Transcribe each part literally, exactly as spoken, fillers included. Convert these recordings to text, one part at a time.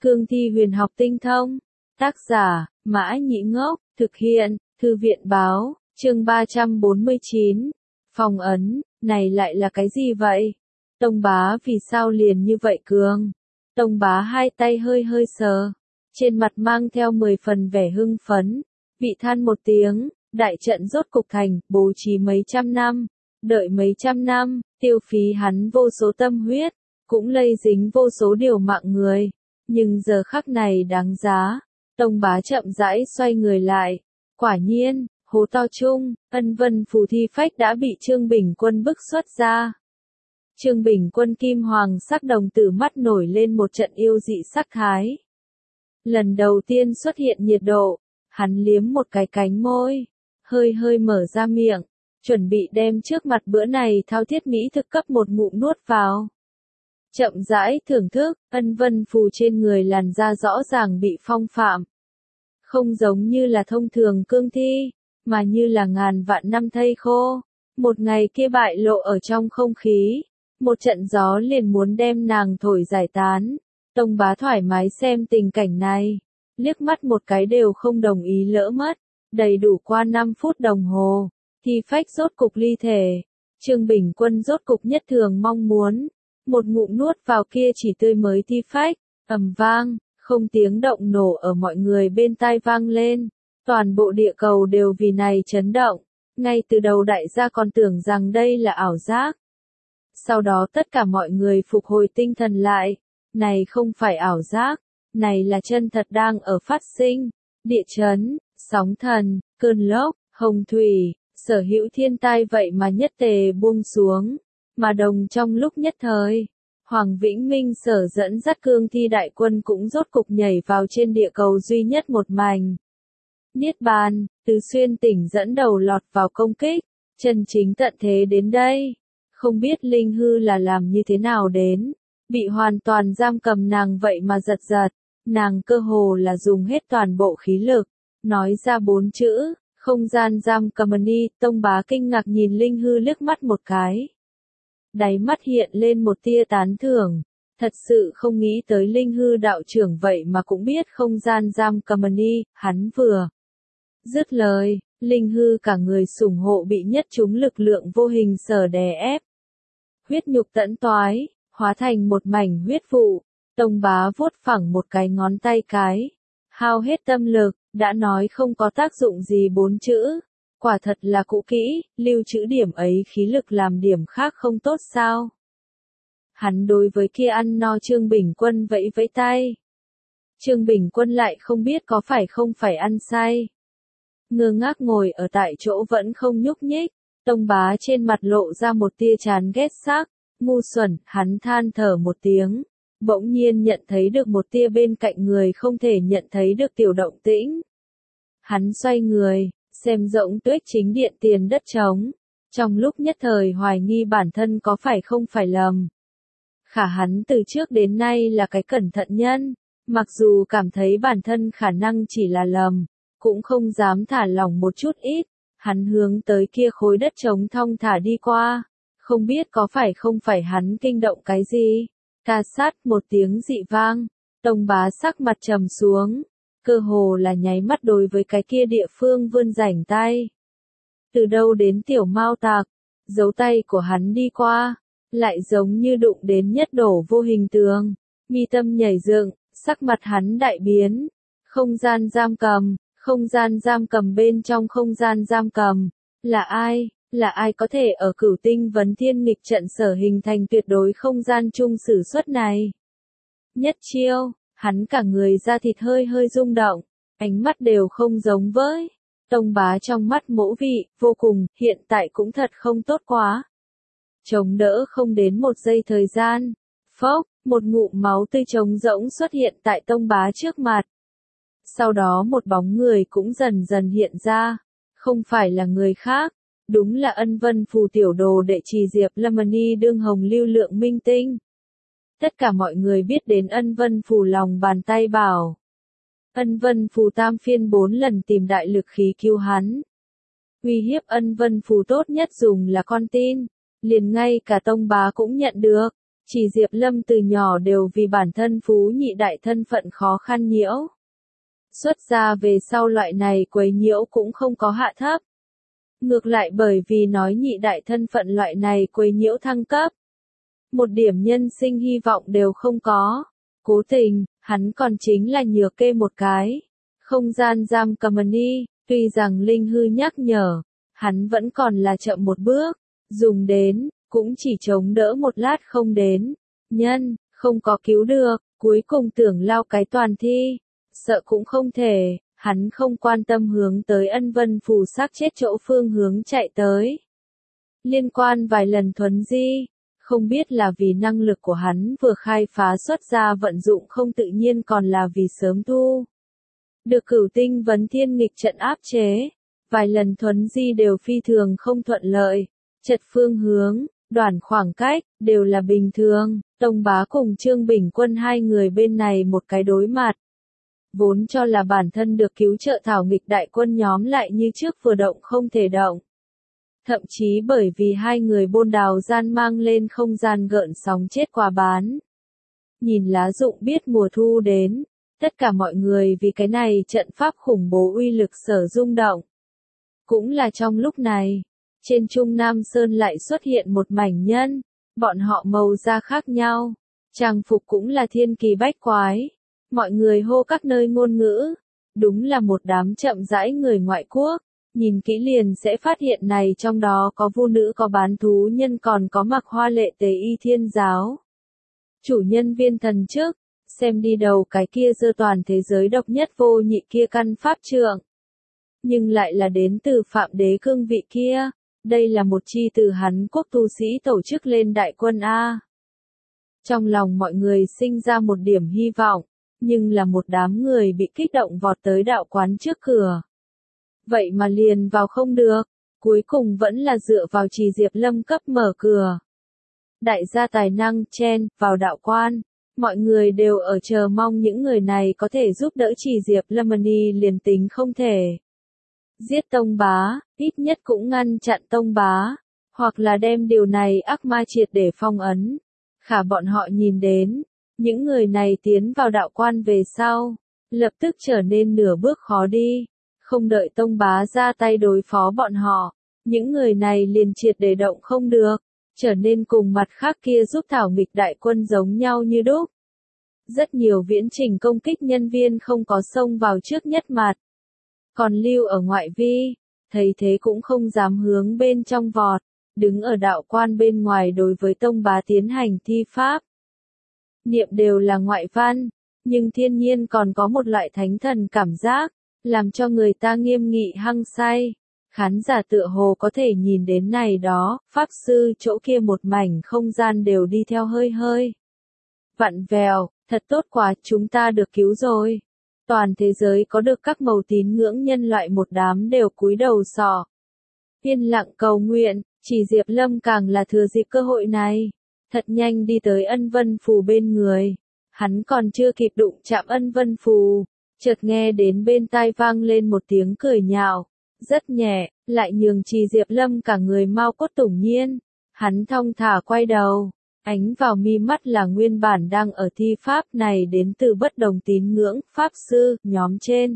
Cương thi huyền học tinh thông. Tác giả, Mã Nhĩ Ngốc, thực hiện, Thư viện Báo, chương ba trăm bốn mươi chín. Phong ấn, này lại là cái gì vậy? Tông bá vì sao liền như vậy cường? Tông bá hai tay hơi hơi sờ, trên mặt mang theo mười phần vẻ hưng phấn, vị than một tiếng, đại trận rốt cục thành, bố trí mấy trăm năm, đợi mấy trăm năm, tiêu phí hắn vô số tâm huyết, cũng lây dính vô số điều mạng người, nhưng giờ khắc này đáng giá. Tông bá chậm rãi xoay người lại, quả nhiên, hố to chung, Ân Vân Phù thi phách đã bị Trương Bình Quân bức xuất ra. Trương Bình Quân kim hoàng sắc đồng tử mắt nổi lên một trận yêu dị sắc thái. Lần đầu tiên xuất hiện nhiệt độ, hắn liếm một cái cánh môi, hơi hơi mở ra miệng, chuẩn bị đem trước mặt bữa này thao thiết mỹ thực cấp một ngụm nuốt vào. Chậm rãi thưởng thức, Ân Vân Phù trên người làn da rõ ràng bị phong phạm. Không giống như là thông thường cương thi, mà như là ngàn vạn năm thây khô. Một ngày kia bại lộ ở trong không khí, một trận gió liền muốn đem nàng thổi giải tán. Tông bá thoải mái xem tình cảnh này, liếc mắt một cái đều không đồng ý lỡ mất. Đầy đủ qua năm phút đồng hồ, thi phách rốt cục ly thể. Trương Bình Quân rốt cục nhất thường mong muốn, một ngụm nuốt vào kia chỉ tươi mới thi phách, ầm vang, không tiếng động nổ ở mọi người bên tai vang lên. Toàn bộ địa cầu đều vì này chấn động, ngay từ đầu đại gia còn tưởng rằng đây là ảo giác. Sau đó tất cả mọi người phục hồi tinh thần lại, này không phải ảo giác, này là chân thật đang ở phát sinh. Địa chấn, sóng thần, cơn lốc, hồng thủy, sở hữu thiên tai vậy mà nhất tề buông xuống, mà đồng trong lúc nhất thời, Hoàng Vĩnh Minh sở dẫn dắt cương thi đại quân cũng rốt cục nhảy vào trên địa cầu duy nhất một mảnh. Niết bàn, Tứ Xuyên tỉnh dẫn đầu lọt vào công kích, chân chính tận thế đến đây. Không biết Linh Hư là làm như thế nào đến, bị hoàn toàn giam cầm nàng vậy mà giật giật, nàng cơ hồ là dùng hết toàn bộ khí lực, nói ra bốn chữ, không gian giam cầm ni. Tông bá kinh ngạc nhìn Linh Hư liếc mắt một cái. Đáy mắt hiện lên một tia tán thưởng, thật sự không nghĩ tới Linh Hư đạo trưởng vậy mà cũng biết không gian giam cầm ni. Hắn vừa dứt lời, Linh Hư cả người sủng hộ bị nhất chúng lực lượng vô hình sở đè ép. Huyết nhục tẫn toái, hóa thành một mảnh huyết vụ. Tông bá vuốt phẳng một cái ngón tay cái, hao hết tâm lực, đã nói không có tác dụng gì bốn chữ. Quả thật là cũ kỹ, lưu trữ điểm ấy khí lực làm điểm khác không tốt sao? Hắn đối với kia ăn no Trương Bình Quân vẫy vẫy tay. Trương Bình Quân lại không biết có phải không phải ăn say. Ngơ ngác ngồi ở tại chỗ vẫn không nhúc nhích. Tông bá trên mặt lộ ra một tia chán ghét sắc, ngu xuẩn, hắn than thở một tiếng. Bỗng nhiên nhận thấy được một tia bên cạnh người không thể nhận thấy được tiểu động tĩnh. Hắn xoay người, xem rỗng tuếch chính điện tiền đất trống. Trong lúc nhất thời hoài nghi bản thân có phải không phải lầm. Khả hắn từ trước đến nay là cái cẩn thận nhân, mặc dù cảm thấy bản thân khả năng chỉ là lầm, cũng không dám thả lỏng một chút ít. Hắn hướng tới kia khối đất trống thong thả đi qua, không biết có phải không phải hắn kinh động cái gì. Ca sát một tiếng dị vang, Tông bá sắc mặt trầm xuống, cơ hồ là nháy mắt đối với cái kia địa phương vươn rảnh tay. Từ đâu đến tiểu mao tạc, dấu tay của hắn đi qua, lại giống như đụng đến nhất đổ vô hình tường, mi tâm nhảy dựng, sắc mặt hắn đại biến. Không gian giam cầm, không gian giam cầm bên trong không gian giam cầm, là ai, là ai có thể ở Cửu Tinh Vấn Thiên nghịch trận sở hình thành tuyệt đối không gian chung sử xuất này. Nhất chiêu, hắn cả người da thịt hơi hơi rung động, ánh mắt đều không giống với. Tông bá trong mắt mỗ vị, vô cùng, hiện tại cũng thật không tốt quá. Chống đỡ không đến một giây thời gian, phốc, một ngụm máu tươi trống rỗng xuất hiện tại tông bá trước mặt. Sau đó một bóng người cũng dần dần hiện ra, không phải là người khác, đúng là Ân Vân Phù tiểu đồ đệ trì Diệp Lâm Ni đương hồng lưu lượng minh tinh. Tất cả mọi người biết đến Ân Vân Phù lòng bàn tay bảo. Ân Vân Phù tam phiên bốn lần tìm đại lực khí cứu hắn. Uy hiếp Ân Vân Phù tốt nhất dùng là con tin, liền ngay cả tông bá cũng nhận được. Chỉ Diệp Lâm từ nhỏ đều vì bản thân phú nhị đại thân phận khó khăn nhiễu. Xuất gia về sau loại này quấy nhiễu cũng không có hạ thấp. Ngược lại bởi vì nói nhị đại thân phận loại này quấy nhiễu thăng cấp. Một điểm nhân sinh hy vọng đều không có. Cố tình, hắn còn chính là nhừa kê một cái. Không gian giam company, tuy rằng Linh Hư nhắc nhở, hắn vẫn còn là chậm một bước. Dùng đến, cũng chỉ chống đỡ một lát không đến. Nhân, không có cứu được, cuối cùng tưởng lao cái toàn thi. Sợ cũng không thể, hắn không quan tâm hướng tới Ân Vân Phủ xác chết chỗ phương hướng chạy tới. Liên quan vài lần thuấn di, không biết là vì năng lực của hắn vừa khai phá xuất ra vận dụng không tự nhiên còn là vì sớm thu. Được Cửu Tinh Vấn Thiên nghịch trận áp chế, vài lần thuấn di đều phi thường không thuận lợi, chật phương hướng, đoạn khoảng cách, đều là bình thường. Tông Bá cùng Trương Bình Quân hai người bên này một cái đối mặt. Vốn cho là bản thân được cứu trợ thảo nghịch đại quân nhóm lại như trước vừa động không thể động. Thậm chí bởi vì hai người bôn đào gian mang lên không gian gợn sóng chết quà bán. Nhìn lá rụng biết mùa thu đến, tất cả mọi người vì cái này trận pháp khủng bố uy lực sở rung động. Cũng là trong lúc này, trên Trung Nam Sơn lại xuất hiện một mảnh nhân, bọn họ màu da khác nhau, trang phục cũng là thiên kỳ bách quái. Mọi người hô các nơi ngôn ngữ, đúng là một đám chậm rãi người ngoại quốc, nhìn kỹ liền sẽ phát hiện này trong đó có vu nữ có bán thú nhân còn có mặc hoa lệ tế y thiên giáo. Chủ nhân viên thần chức, xem đi đầu cái kia giơ toàn thế giới độc nhất vô nhị kia căn pháp trượng. Nhưng lại là đến từ Phạm Đế cương vị kia, đây là một chi từ Hán Quốc tu sĩ tổ chức lên đại quân A. Trong lòng mọi người sinh ra một điểm hy vọng. Nhưng là một đám người bị kích động vọt tới đạo quán trước cửa. Vậy mà liền vào không được, cuối cùng vẫn là dựa vào Trì Diệp Lâm cấp mở cửa. Đại gia tài năng chen vào đạo quan, mọi người đều ở chờ mong những người này có thể giúp đỡ Trì Diệp Lâm đi liền tính không thể. Giết Tông Bá, ít nhất cũng ngăn chặn Tông Bá, hoặc là đem điều này ác ma triệt để phong ấn. Khả bọn họ nhìn đến. Những người này tiến vào đạo quan về sau, lập tức trở nên nửa bước khó đi, không đợi Tông Bá ra tay đối phó bọn họ, những người này liền triệt để động không được, trở nên cùng mặt khác kia giúp thảo nghịch đại quân giống nhau như đúc. Rất nhiều viễn trình công kích nhân viên không có xông vào trước nhất mặt, còn lưu ở ngoại vi, thấy thế cũng không dám hướng bên trong vọt, đứng ở đạo quan bên ngoài đối với Tông Bá tiến hành thi pháp. Niệm đều là ngoại văn, nhưng thiên nhiên còn có một loại thánh thần cảm giác, làm cho người ta nghiêm nghị hăng say. Khán giả tựa hồ có thể nhìn đến này đó, pháp sư chỗ kia một mảnh không gian đều đi theo hơi hơi. Vặn vèo, thật tốt quá, chúng ta được cứu rồi. Toàn thế giới có được các màu tín ngưỡng nhân loại một đám đều cúi đầu sọ. Yên lặng cầu nguyện, Chỉ Diệp Lâm càng là thừa dịp cơ hội này. Thật nhanh đi tới Ân Vân Phù bên người. Hắn còn chưa kịp đụng chạm Ân Vân Phù, chợt nghe đến bên tai vang lên một tiếng cười nhạo, rất nhẹ, lại nhường Trì Diệp Lâm cả người mau cốt tủng nhiên. Hắn thong thả quay đầu, ánh vào mi mắt là nguyên bản đang ở thi pháp này đến từ bất đồng tín ngưỡng, pháp sư, nhóm trên.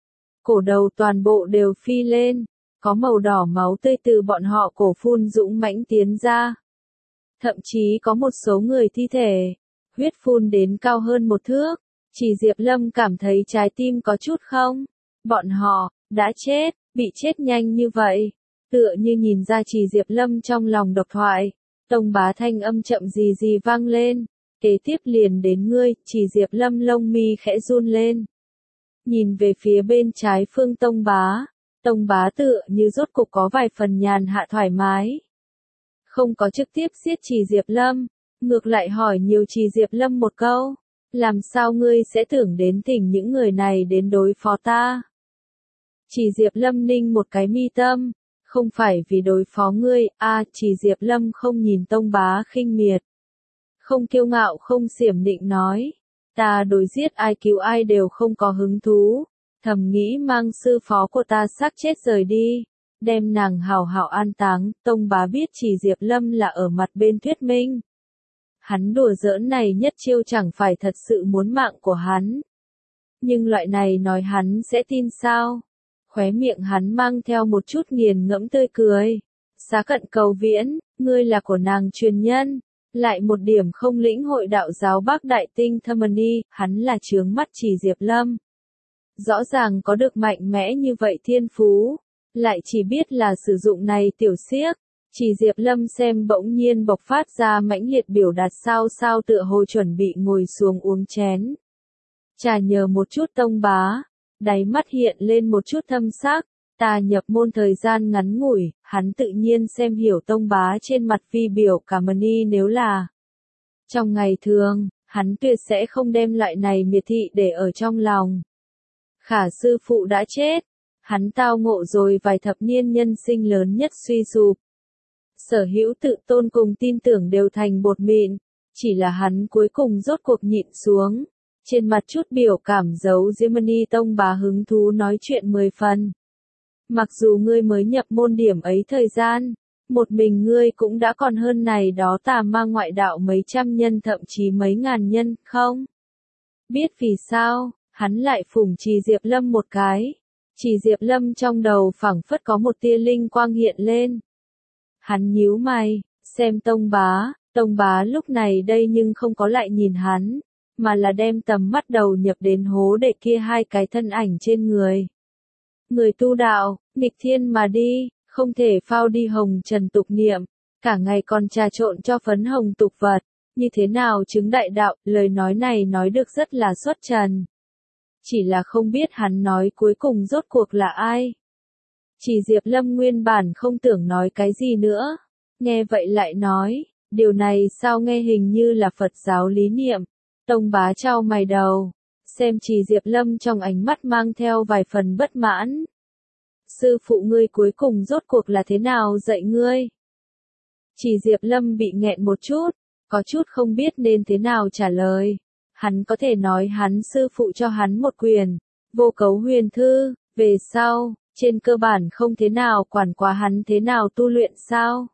Cổ đầu toàn bộ đều phi lên, có màu đỏ máu tươi từ bọn họ cổ phun dũng mãnh tiến ra. Thậm chí có một số người thi thể, huyết phun đến cao hơn một thước, Chỉ Diệp Lâm cảm thấy trái tim có chút không. Bọn họ, đã chết, bị chết nhanh như vậy, tựa như nhìn ra Chỉ Diệp Lâm trong lòng độc thoại. Tông Bá thanh âm chậm gì gì vang lên, kế tiếp liền đến ngươi, Chỉ Diệp Lâm lông mi khẽ run lên. Nhìn về phía bên trái phương Tông Bá, Tông Bá tựa như rốt cục có vài phần nhàn hạ thoải mái. Không có trực tiếp giết Chỉ Diệp Lâm, ngược lại hỏi nhiều Chỉ Diệp Lâm một câu, làm sao ngươi sẽ tưởng đến thỉnh những người này đến đối phó ta? Chỉ Diệp Lâm ninh một cái mi tâm, không phải vì đối phó ngươi, a à, Chỉ Diệp Lâm không nhìn Tông Bá khinh miệt. Không kiêu ngạo không xiểm nịnh nói, ta đối giết ai cứu ai đều không có hứng thú, thầm nghĩ mang sư phó của ta xác chết rời đi. Đem nàng hảo hảo an táng, Tông Bá biết Chỉ Diệp Lâm là ở mặt bên thuyết minh. Hắn đùa giỡn này nhất chiêu chẳng phải thật sự muốn mạng của hắn. Nhưng loại này nói hắn sẽ tin sao? Khóe miệng hắn mang theo một chút nghiền ngẫm tươi cười. Xá Cận Cầu Viễn, ngươi là của nàng truyền nhân, lại một điểm không lĩnh hội đạo giáo Bắc Đại Tinh Thâm Ni, hắn là chướng mắt Chỉ Diệp Lâm. Rõ ràng có được mạnh mẽ như vậy thiên phú, lại chỉ biết là sử dụng này tiểu xiếc. Chỉ Diệp Lâm xem bỗng nhiên bộc phát ra mãnh liệt biểu đạt sao sao tựa hồ chuẩn bị ngồi xuống uống chén. Trà nhờ một chút tông bá, đáy mắt hiện lên một chút thâm sắc, ta nhập môn thời gian ngắn ngủi, hắn tự nhiên xem hiểu tông bá trên mặt vi biểu cảm ni nếu là. Trong ngày thường, hắn tuyệt sẽ không đem loại này miệt thị để ở trong lòng. Khả sư phụ đã chết, hắn tao ngộ rồi vài thập niên nhân sinh lớn nhất suy sụp. Sở hữu tự tôn cùng tin tưởng đều thành bột mịn, chỉ là hắn cuối cùng rốt cuộc nhịn xuống. Trên mặt chút biểu cảm giấu Diêm-ni tông bá hứng thú nói chuyện mười phần. Mặc dù ngươi mới nhập môn điểm ấy thời gian, một mình ngươi cũng đã còn hơn này đó tà ma ngoại đạo mấy trăm nhân thậm chí mấy ngàn nhân, không? Biết vì sao, hắn lại phủng Chỉ Diệp Lâm một cái. Chỉ Diệp Lâm trong đầu phảng phất có một tia linh quang hiện lên. Hắn nhíu mày, xem tông bá, tông bá lúc này đây nhưng không có lại nhìn hắn, mà là đem tầm mắt đầu nhập đến hố để kia hai cái thân ảnh trên người. Người tu đạo, nghịch thiên mà đi, không thể phao đi hồng trần tục niệm, cả ngày còn trà trộn cho phấn hồng tục vật, như thế nào chứng đại đạo, lời nói này nói được rất là xuất trần. Chỉ là không biết hắn nói cuối cùng rốt cuộc là ai. Chỉ Diệp Lâm nguyên bản không tưởng nói cái gì nữa, nghe vậy lại nói, điều này sao nghe hình như là Phật giáo lý niệm. Tông bá trao mày đầu, xem Chỉ Diệp Lâm trong ánh mắt mang theo vài phần bất mãn. Sư phụ ngươi cuối cùng rốt cuộc là thế nào dạy ngươi? Chỉ Diệp Lâm bị nghẹn một chút, có chút không biết nên thế nào trả lời. Hắn có thể nói hắn sư phụ cho hắn một quyền, vô cấu huyền thư, về sau, trên cơ bản không thế nào quản quá hắn thế nào tu luyện sao?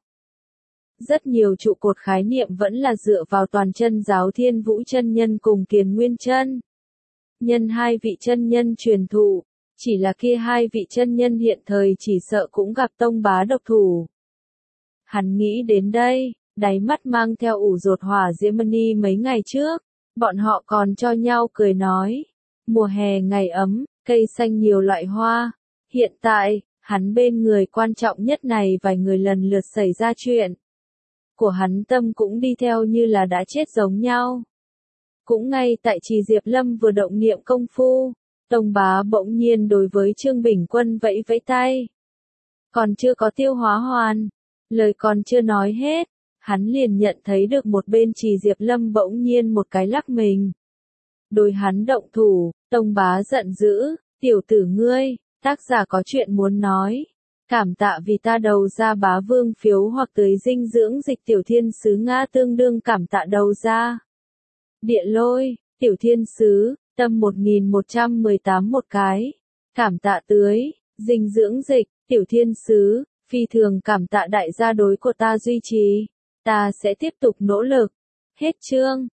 Rất nhiều trụ cột khái niệm vẫn là dựa vào toàn chân giáo Thiên Vũ chân nhân cùng Kiền Nguyên chân nhân hai vị chân nhân truyền thụ, chỉ là kia hai vị chân nhân hiện thời chỉ sợ cũng gặp tông bá độc thủ. Hắn nghĩ đến đây, đáy mắt mang theo ủ rột hỏa Diêm-ni mấy ngày trước, bọn họ còn cho nhau cười nói, mùa hè ngày ấm, cây xanh nhiều loại hoa, hiện tại, hắn bên người quan trọng nhất này vài người lần lượt xảy ra chuyện. Của hắn tâm cũng đi theo như là đã chết giống nhau. Cũng ngay tại Chỉ Diệp Lâm vừa động niệm công phu, tông bá bỗng nhiên đối với Trương Bình Quân vẫy vẫy tay. Còn chưa có tiêu hóa hoàn, lời còn chưa nói hết, hắn liền nhận thấy được một bên Chỉ Diệp Lâm bỗng nhiên một cái lắc mình. Đối hắn động thủ, tông bá giận dữ, tiểu tử ngươi, tác giả có chuyện muốn nói. Cảm tạ vì ta đầu ra bá vương phiếu hoặc tới dinh dưỡng dịch tiểu thiên sứ Nga tương đương cảm tạ đầu ra. Địa lôi, tiểu thiên sứ, tâm một nghìn một trăm mười tám một cái. Cảm tạ tưới, dinh dưỡng dịch, tiểu thiên sứ, phi thường cảm tạ đại gia đối của ta duy trì. Ta sẽ tiếp tục nỗ lực. Hết chương.